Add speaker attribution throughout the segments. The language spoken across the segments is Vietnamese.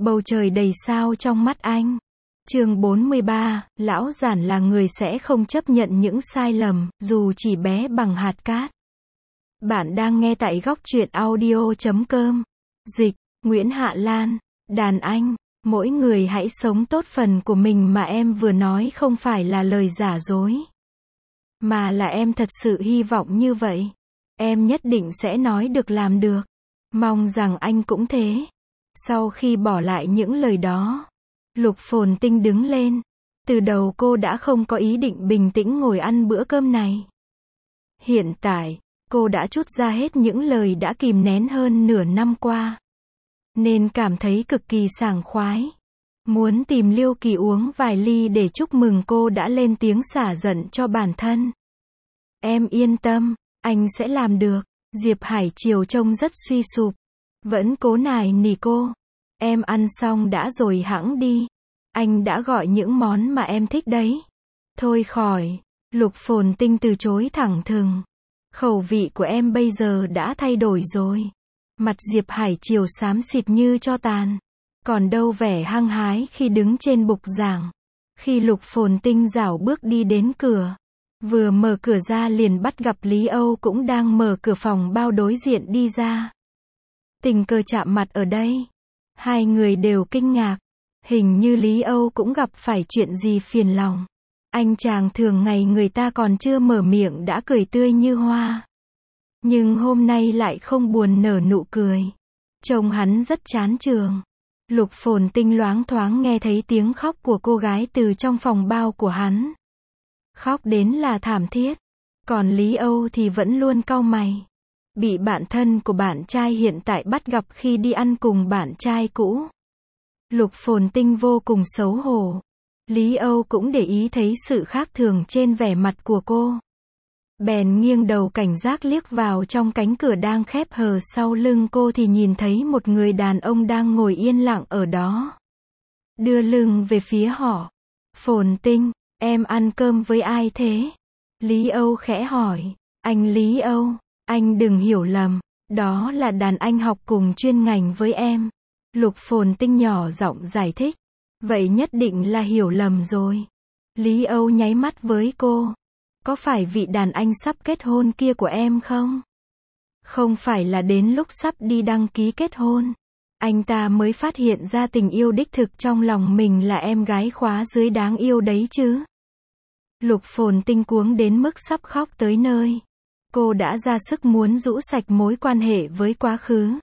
Speaker 1: Bầu trời đầy sao trong mắt anh. Chương 43, lão giản là người sẽ không chấp nhận những sai lầm, dù chỉ bé bằng hạt cát. Bạn đang nghe tại góc truyện audio.com. Dịch, Nguyễn Hạ Lan. Đàn anh, mỗi người hãy sống tốt phần của mình mà em vừa nói không phải là lời giả dối. Mà là em thật sự hy vọng như vậy. Em nhất định sẽ nói được làm được. Mong rằng anh cũng thế. Sau khi bỏ lại những lời đó, Lục Phồn Tinh đứng lên. Từ đầu cô đã không có ý định bình tĩnh ngồi ăn bữa cơm này. Hiện tại, cô đã trút ra hết những lời đã kìm nén hơn nửa năm qua. Nên cảm thấy cực kỳ sảng khoái. Muốn tìm Liêu Kỳ uống vài ly để chúc mừng cô đã lên tiếng xả giận cho bản thân. Em yên tâm, anh sẽ làm được. Diệp Hải Triều trông rất suy sụp. Vẫn cố nài nỉ cô. Em ăn xong đã rồi hẵng đi. Anh đã gọi những món mà em thích đấy. Thôi khỏi. Lục Phồn Tinh từ chối thẳng thừng. Khẩu vị của em bây giờ đã thay đổi rồi. Mặt Diệp Hải Triều xám xịt như tro tàn. Còn đâu vẻ hăng hái khi đứng trên bục giảng. Khi Lục Phồn Tinh rảo bước đi đến cửa. Vừa mở cửa ra liền bắt gặp Lý Âu cũng đang mở cửa phòng bao đối diện đi ra. Tình cờ chạm mặt ở đây. Hai người đều kinh ngạc. Hình như Lý Âu cũng gặp phải chuyện gì phiền lòng. Anh chàng thường ngày người ta còn chưa mở miệng đã cười tươi như hoa. Nhưng hôm nay lại không buồn nở nụ cười. Trông hắn rất chán trường. Lục Phồn Tinh loáng thoáng nghe thấy tiếng khóc của cô gái từ trong phòng bao của hắn. Khóc đến là thảm thiết. Còn Lý Âu thì vẫn luôn cau mày. Bị bạn thân của bạn trai hiện tại bắt gặp khi đi ăn cùng bạn trai cũ. Lục Phồn Tinh vô cùng xấu hổ. Lý Âu cũng để ý thấy sự khác thường trên vẻ mặt của cô. Bèn nghiêng đầu cảnh giác liếc vào trong cánh cửa đang khép hờ sau lưng cô thì nhìn thấy một người đàn ông đang ngồi yên lặng ở đó. Đưa lưng về phía họ. Phồn Tinh, em ăn cơm với ai thế? Lý Âu khẽ hỏi. Anh Lý Âu, anh đừng hiểu lầm. Đó là đàn anh học cùng chuyên ngành với em. Lục Phồn Tinh nhỏ giọng giải thích. Vậy nhất định là hiểu lầm rồi. Lý Âu nháy mắt với cô. Có phải vị đàn anh sắp kết hôn kia của em không? Không phải là đến lúc sắp đi đăng ký kết hôn. Anh ta mới phát hiện ra tình yêu đích thực trong lòng mình là em gái khóa dưới đáng yêu đấy chứ. Lục Phồn Tinh cuống đến mức sắp khóc tới nơi. Cô đã ra sức muốn rũ sạch mối quan hệ với quá khứ.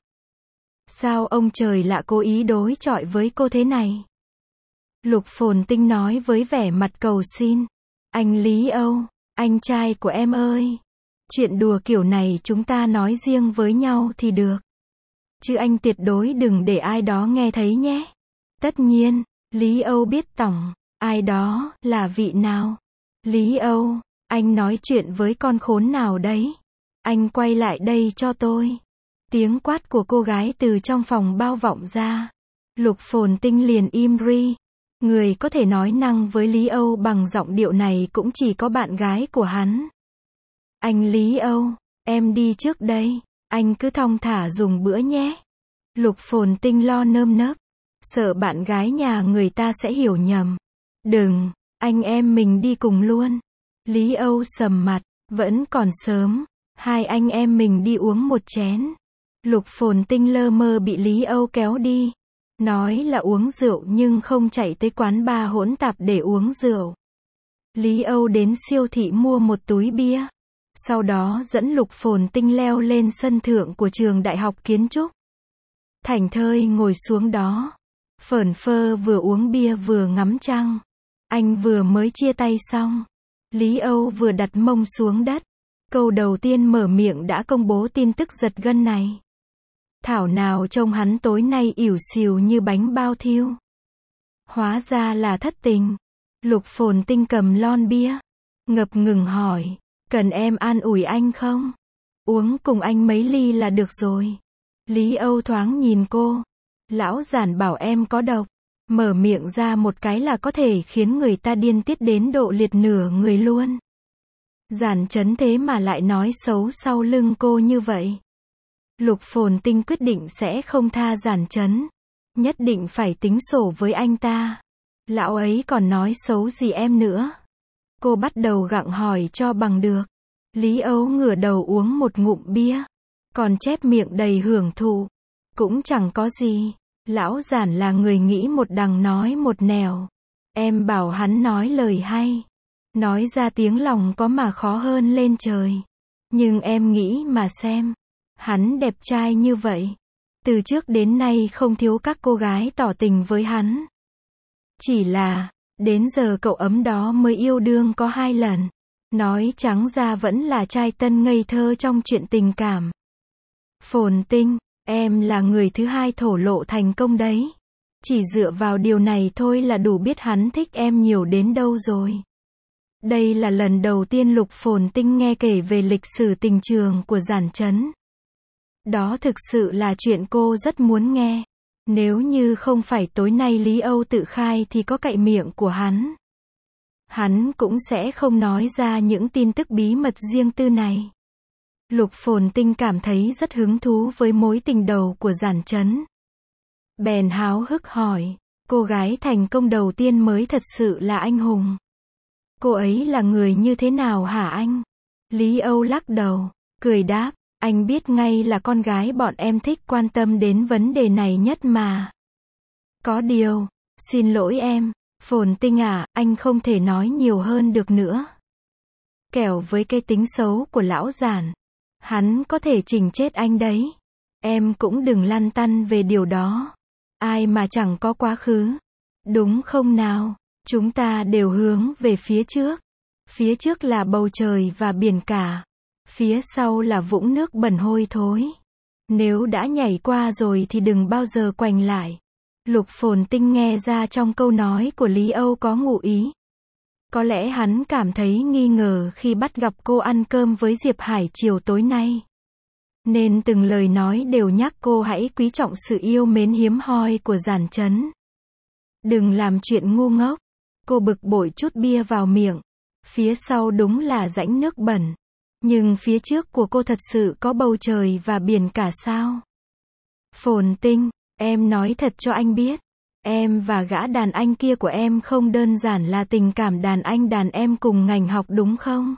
Speaker 1: Sao ông trời lạ cố ý đối chọi với cô thế này? Lục Phồn Tinh nói với vẻ mặt cầu xin. Anh Lý Âu, anh trai của em ơi. Chuyện đùa kiểu này chúng ta nói riêng với nhau thì được. Chứ anh tuyệt đối đừng để ai đó nghe thấy nhé. Tất nhiên, Lý Âu biết tổng. Ai đó, là vị nào? Lý Âu, anh nói chuyện với con khốn nào đấy? Anh quay lại đây cho tôi. Tiếng quát của cô gái từ trong phòng bao vọng ra. Lục Phồn Tinh liền im ri. Người có thể nói năng với Lý Âu bằng giọng điệu này cũng chỉ có bạn gái của hắn. Anh Lý Âu, em đi trước đây. Anh cứ thong thả dùng bữa nhé. Lục Phồn Tinh lo nơm nớp. Sợ bạn gái nhà người ta sẽ hiểu nhầm. Đừng, anh em mình đi cùng luôn. Lý Âu sầm mặt. Vẫn còn sớm. Hai anh em mình đi uống một chén. Lục Phồn Tinh lơ mơ bị Lý Âu kéo đi. Nói là uống rượu nhưng không chạy tới quán bar hỗn tạp để uống rượu. Lý Âu đến siêu thị mua một túi bia. Sau đó dẫn Lục Phồn Tinh leo lên sân thượng của trường đại học kiến trúc. Thảnh thơi ngồi xuống đó. Phởn phơ vừa uống bia vừa ngắm trăng. Anh vừa mới chia tay xong. Lý Âu vừa đặt mông xuống đất. Câu đầu tiên mở miệng đã công bố tin tức giật gân này. Thảo nào trông hắn tối nay ỉu xìu như bánh bao thiêu. Hóa ra là thất tình. Lục Phồn Tinh cầm lon bia. Ngập ngừng hỏi. Cần em an ủi anh không? Uống cùng anh mấy ly là được rồi. Lý Âu thoáng nhìn cô. Lão giản bảo em có độc. Mở miệng ra một cái là có thể khiến người ta điên tiết đến độ liệt nửa người luôn. Giản Chấn thế mà lại nói xấu sau lưng cô như vậy. Lục Phồn Tinh quyết định sẽ không tha Giản Chấn. Nhất định phải tính sổ với anh ta. Lão ấy còn nói xấu gì em nữa. Cô bắt đầu gặng hỏi cho bằng được. Lý Âu ngửa đầu uống một ngụm bia. Còn chép miệng đầy hưởng thụ. Cũng chẳng có gì. Lão Giản là người nghĩ một đằng nói một nẻo. Em bảo hắn nói lời hay. Nói ra tiếng lòng có mà khó hơn lên trời. Nhưng em nghĩ mà xem. Hắn đẹp trai như vậy. Từ trước đến nay không thiếu các cô gái tỏ tình với hắn. Chỉ là, đến giờ cậu ấm đó mới yêu đương có 2 lần. Nói trắng ra vẫn là trai tân ngây thơ trong chuyện tình cảm. Phồn Tinh, em là người thứ 2 thổ lộ thành công đấy. Chỉ dựa vào điều này thôi là đủ biết hắn thích em nhiều đến đâu rồi. Đây là lần đầu tiên Lục Phồn Tinh nghe kể về lịch sử tình trường của Giản Chấn. Đó thực sự là chuyện cô rất muốn nghe. Nếu như không phải tối nay Lý Âu tự khai thì có cậy miệng của hắn. Hắn cũng sẽ không nói ra những tin tức bí mật riêng tư này. Lục Phồn Tinh cảm thấy rất hứng thú với mối tình đầu của Giản Chấn. Bèn háo hức hỏi, cô gái thành công đầu tiên mới thật sự là anh hùng. Cô ấy là người như thế nào hả anh? Lý Âu lắc đầu, cười đáp, anh biết ngay là con gái bọn em thích quan tâm đến vấn đề này nhất mà. Có điều, xin lỗi em, Phồn Tinh à, anh không thể nói nhiều hơn được nữa. Kẻo với cái tính xấu của lão Giản, hắn có thể chỉnh chết anh đấy. Em cũng đừng lăn tăn về điều đó. Ai mà chẳng có quá khứ. Đúng không nào? Chúng ta đều hướng về phía trước. Phía trước là bầu trời và biển cả. Phía sau là vũng nước bẩn hôi thối. Nếu đã nhảy qua rồi thì đừng bao giờ quành lại. Lục Phồn Tinh nghe ra trong câu nói của Lý Âu có ngụ ý. Có lẽ hắn cảm thấy nghi ngờ khi bắt gặp cô ăn cơm với Diệp Hải chiều tối nay. Nên từng lời nói đều nhắc cô hãy quý trọng sự yêu mến hiếm hoi của Giản Chấn. Đừng làm chuyện ngu ngốc. Cô bực bội chút bia vào miệng. Phía sau đúng là rãnh nước bẩn. Nhưng phía trước của cô thật sự có bầu trời và biển cả sao? Phồn Tinh, em nói thật cho anh biết. Em và gã đàn anh kia của em không đơn giản là tình cảm đàn anh đàn em cùng ngành học đúng không?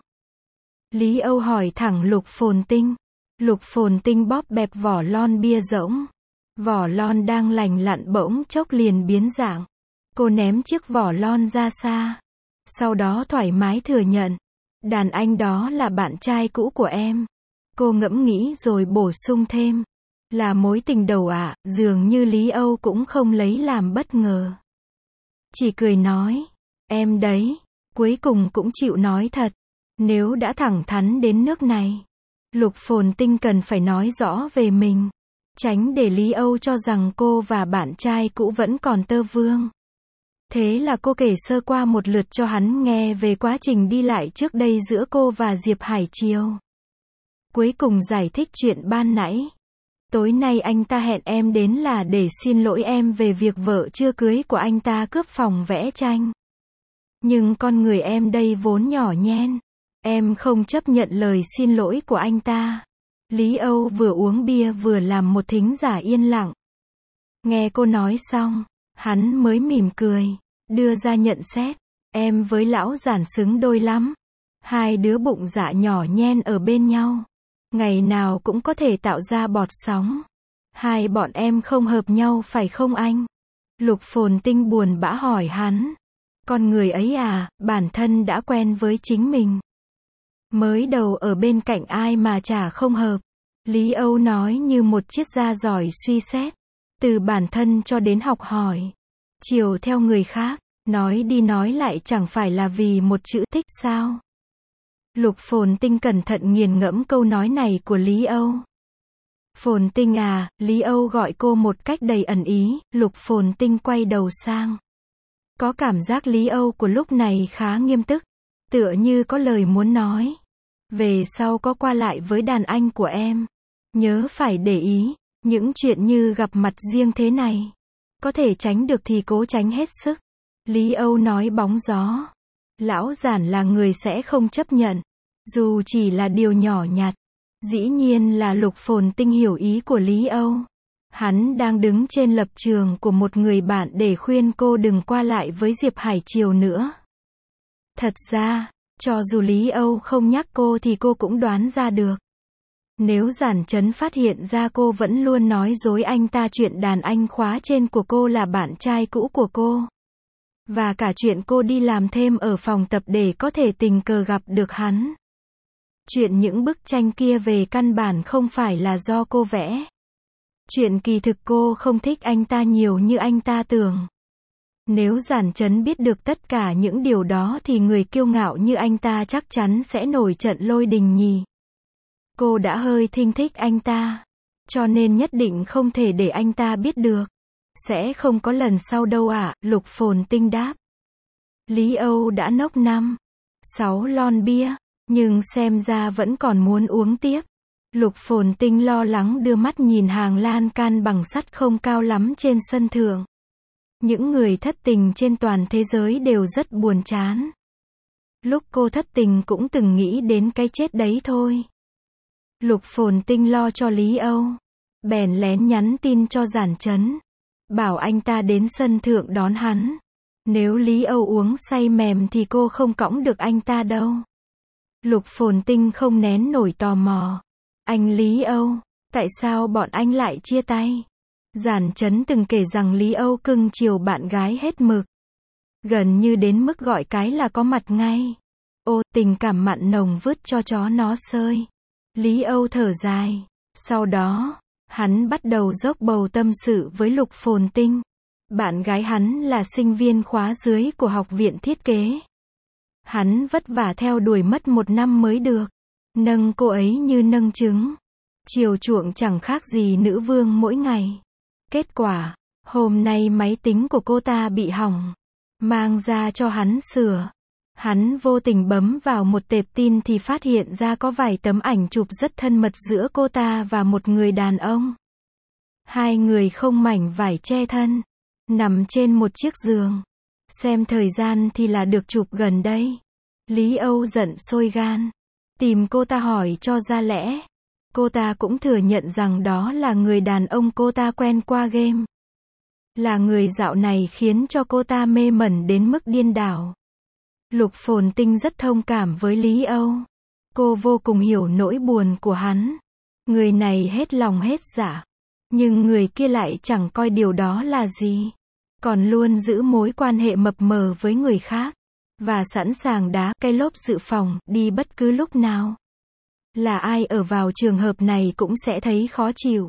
Speaker 1: Lý Âu hỏi thẳng Lục Phồn Tinh. Lục Phồn Tinh bóp bẹp vỏ lon bia rỗng. Vỏ lon đang lành lặn bỗng chốc liền biến dạng. Cô ném chiếc vỏ lon ra xa. Sau đó thoải mái thừa nhận. Đàn anh đó là bạn trai cũ của em. Cô ngẫm nghĩ rồi bổ sung thêm. Là mối tình đầu ạ, dường như Lý Âu cũng không lấy làm bất ngờ. Chỉ cười nói. Em đấy, cuối cùng cũng chịu nói thật. Nếu đã thẳng thắn đến nước này. Lục Phồn Tinh cần phải nói rõ về mình. Tránh để Lý Âu cho rằng cô và bạn trai cũ vẫn còn tơ vương. Thế là cô kể sơ qua một lượt cho hắn nghe về quá trình đi lại trước đây giữa cô và Diệp Hải chiều. Cuối cùng giải thích chuyện ban nãy. Tối nay anh ta hẹn em đến là để xin lỗi em về việc vợ chưa cưới của anh ta cướp phòng vẽ tranh. Nhưng con người em đây vốn nhỏ nhen. Em không chấp nhận lời xin lỗi của anh ta. Lý Âu vừa uống bia vừa làm một thính giả yên lặng. Nghe cô nói xong, hắn mới mỉm cười, đưa ra nhận xét. Em với lão Giản xứng đôi lắm. 2 đứa bụng dạ nhỏ nhen ở bên nhau. Ngày nào cũng có thể tạo ra bọt sóng. 2 bọn em không hợp nhau phải không anh? Lục Phồn Tinh buồn bã hỏi hắn. Con người ấy à, bản thân đã quen với chính mình. Mới đầu ở bên cạnh ai mà chả không hợp. Lý Âu nói như một triết gia giỏi suy xét. Từ bản thân cho đến học hỏi. Chiều theo người khác. Nói đi nói lại chẳng phải là vì một chữ thích sao? Lục Phồn Tinh cẩn thận nghiền ngẫm câu nói này của Lý Âu. Phồn Tinh à, Lý Âu gọi cô một cách đầy ẩn ý. Lục Phồn Tinh quay đầu sang. Có cảm giác Lý Âu của lúc này khá nghiêm túc. Tựa như có lời muốn nói. Về sau có qua lại với đàn anh của em. Nhớ phải để ý. Những chuyện như gặp mặt riêng thế này. Có thể tránh được thì cố tránh hết sức. Lý Âu nói bóng gió. Lão Giản là người sẽ không chấp nhận. Dù chỉ là điều nhỏ nhặt. Dĩ nhiên là Lục Phồn Tinh hiểu ý của Lý Âu. Hắn đang đứng trên lập trường của một người bạn để khuyên cô đừng qua lại với Diệp Hải Triều nữa. Thật ra, cho dù Lý Âu không nhắc cô thì cô cũng đoán ra được. Nếu Giản Chấn phát hiện ra cô vẫn luôn nói dối anh ta chuyện đàn anh khóa trên của cô là bạn trai cũ của cô. Và cả chuyện cô đi làm thêm ở phòng tập để có thể tình cờ gặp được hắn. Chuyện những bức tranh kia về căn bản không phải là do cô vẽ. Chuyện kỳ thực cô không thích anh ta nhiều như anh ta tưởng. Nếu Giản Chấn biết được tất cả những điều đó thì người kiêu ngạo như anh ta chắc chắn sẽ nổi trận lôi đình nhỉ. Cô đã hơi thinh thích anh ta. Cho nên nhất định không thể để anh ta biết được. Sẽ không có lần sau đâu ạ, Lục Phồn Tinh đáp. Lý Âu đã nốc 5-6 lon bia, nhưng xem ra vẫn còn muốn uống tiếp. Lục Phồn Tinh lo lắng đưa mắt nhìn hàng lan can bằng sắt không cao lắm trên sân thượng. Những người thất tình trên toàn thế giới đều rất buồn chán. Lúc cô thất tình cũng từng nghĩ đến cái chết đấy thôi. Lục Phồn Tinh lo cho Lý Âu. Bèn lén nhắn tin cho Giản Chấn. Bảo anh ta đến sân thượng đón hắn. Nếu Lý Âu uống say mềm thì cô không cõng được anh ta đâu. Lục Phồn Tinh không nén nổi tò mò. Anh Lý Âu, tại sao bọn anh lại chia tay? Giản Chấn từng kể rằng Lý Âu cưng chiều bạn gái hết mực. Gần như đến mức gọi cái là có mặt ngay. Ô, tình cảm mặn nồng vứt cho chó nó sơi. Lý Âu thở dài. Sau đó, hắn bắt đầu dốc bầu tâm sự với Lục Phồn Tinh. Bạn gái hắn là sinh viên khóa dưới của học viện thiết kế. Hắn vất vả theo đuổi mất 1 năm mới được. Nâng cô ấy như nâng trứng. Chiều chuộng chẳng khác gì nữ vương mỗi ngày. Kết quả, hôm nay máy tính của cô ta bị hỏng. Mang ra cho hắn sửa. Hắn vô tình bấm vào một tệp tin thì phát hiện ra có vài tấm ảnh chụp rất thân mật giữa cô ta và một người đàn ông. Hai người không mảnh vải che thân. Nằm trên một chiếc giường. Xem thời gian thì là được chụp gần đây. Lý Âu giận sôi gan. Tìm cô ta hỏi cho ra lẽ. Cô ta cũng thừa nhận rằng đó là người đàn ông cô ta quen qua game. Là người dạo này khiến cho cô ta mê mẩn đến mức điên đảo. Lục Phồn Tinh rất thông cảm với Lý Âu. Cô vô cùng hiểu nỗi buồn của hắn. Người này hết lòng hết dạ. Nhưng người kia lại chẳng coi điều đó là gì. Còn luôn giữ mối quan hệ mập mờ với người khác. Và sẵn sàng đá cái lốp dự phòng, đi bất cứ lúc nào. Là ai ở vào trường hợp này cũng sẽ thấy khó chịu.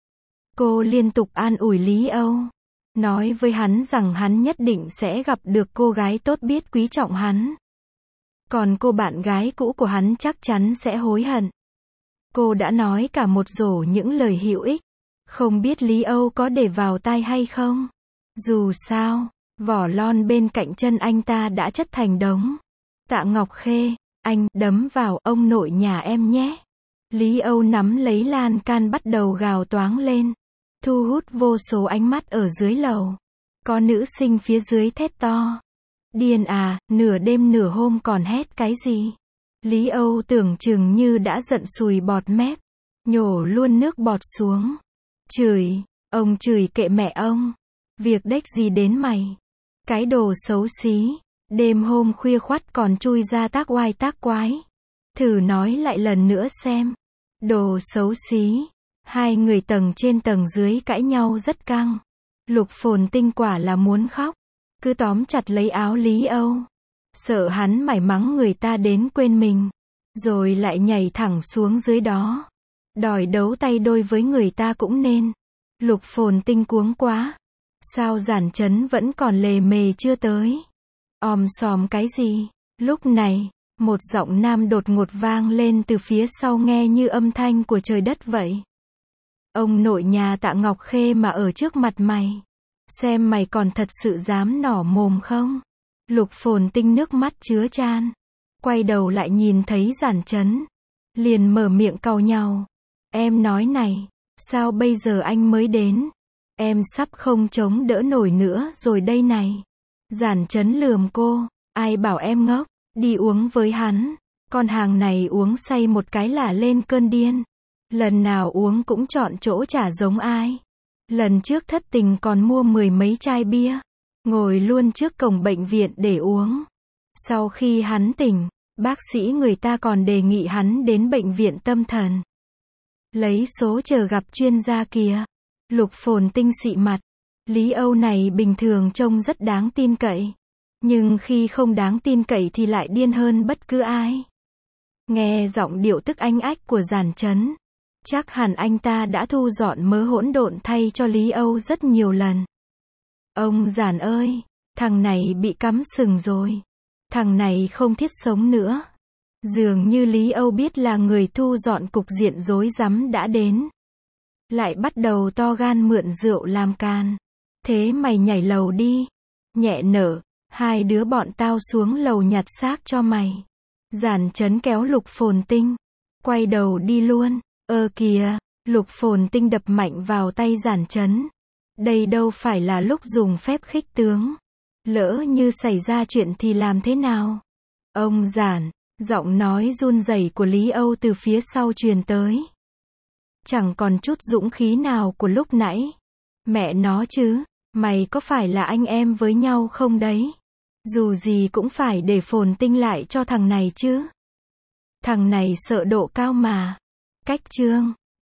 Speaker 1: Cô liên tục an ủi Lý Âu. Nói với hắn rằng hắn nhất định sẽ gặp được cô gái tốt biết quý trọng hắn. Còn cô bạn gái cũ của hắn chắc chắn sẽ hối hận. Cô đã nói cả một rổ những lời hữu ích. Không biết Lý Âu có để vào tai hay không? Dù sao, vỏ lon bên cạnh chân anh ta đã chất thành đống. Tạ Ngọc Khê, anh đấm vào ông nội nhà em nhé. Lý Âu nắm lấy lan can bắt đầu gào toáng lên. Thu hút vô số ánh mắt ở dưới lầu. Có nữ sinh phía dưới thét to. Điên à, nửa đêm nửa hôm còn hét cái gì? Lý Âu tưởng chừng như đã giận sùi bọt mép. Nhổ luôn nước bọt xuống. Chửi, ông chửi kệ mẹ ông. Việc đếch gì đến mày. Cái đồ xấu xí. Đêm hôm khuya khoắt còn chui ra tác oai tác quái. Thử nói lại lần nữa xem. Đồ xấu xí. Hai người tầng trên tầng dưới cãi nhau rất căng. Lục Phồn Tinh quả là muốn khóc. Cứ tóm chặt lấy áo Lý Âu. Sợ hắn mải mắng người ta đến quên mình. Rồi lại nhảy thẳng xuống dưới đó. Đòi đấu tay đôi với người ta cũng nên. Lục Phồn Tinh cuống quá. Sao Giản Chấn vẫn còn lề mề chưa tới? Om sòm cái gì? Lúc này, một giọng nam đột ngột vang lên từ phía sau nghe như âm thanh của trời đất vậy. Ông nội nhà Tạ Ngọc Khê mà ở trước mặt mày. Xem mày còn thật sự dám nỏ mồm không? Lục Phồn Tinh nước mắt chứa chan. Quay đầu lại nhìn thấy Giản Chấn. Liền mở miệng cau nhàu. Em nói này, sao bây giờ anh mới đến? Em sắp không chống đỡ nổi nữa rồi đây này. Giản Chấn lườm cô. Ai bảo em ngốc, đi uống với hắn. Con hàng này uống say một cái là lên cơn điên. Lần nào uống cũng chọn chỗ chả giống ai. Lần trước thất tình còn mua 10 mấy chai bia, ngồi luôn trước cổng bệnh viện để uống. Sau khi hắn tỉnh, bác sĩ người ta còn đề nghị hắn đến bệnh viện tâm thần. Lấy số chờ gặp chuyên gia kìa. Lục Phồn Tinh xị mặt. Lý Âu này bình thường trông rất đáng tin cậy. Nhưng khi không đáng tin cậy thì lại điên hơn bất cứ ai. Nghe giọng điệu tức anh ách của Giản Chấn. Chắc hẳn anh ta đã thu dọn mớ hỗn độn thay cho Lý Âu rất nhiều lần. Ông Giản ơi, thằng này bị cắm sừng rồi. Thằng này không thiết sống nữa. Dường như Lý Âu biết là người thu dọn cục diện rối rắm đã đến. Lại bắt đầu to gan mượn rượu làm can. Thế mày nhảy lầu đi. Nhẹ nở, hai đứa bọn tao xuống lầu nhặt xác cho mày. Giản Chấn kéo Lục Phồn Tinh. Quay đầu đi luôn. Kìa, Lục Phồn Tinh đập mạnh vào tay Giản Chấn. Đây đâu phải là lúc dùng phép khích tướng. Lỡ như xảy ra chuyện thì làm thế nào? Ông Giản, giọng nói run rẩy của Lý Âu từ phía sau truyền tới. Chẳng còn chút dũng khí nào của lúc nãy. Mẹ nó chứ, mày có phải là anh em với nhau không đấy? Dù gì cũng phải để Phồn Tinh lại cho thằng này chứ. Thằng này sợ độ cao mà. Cách chương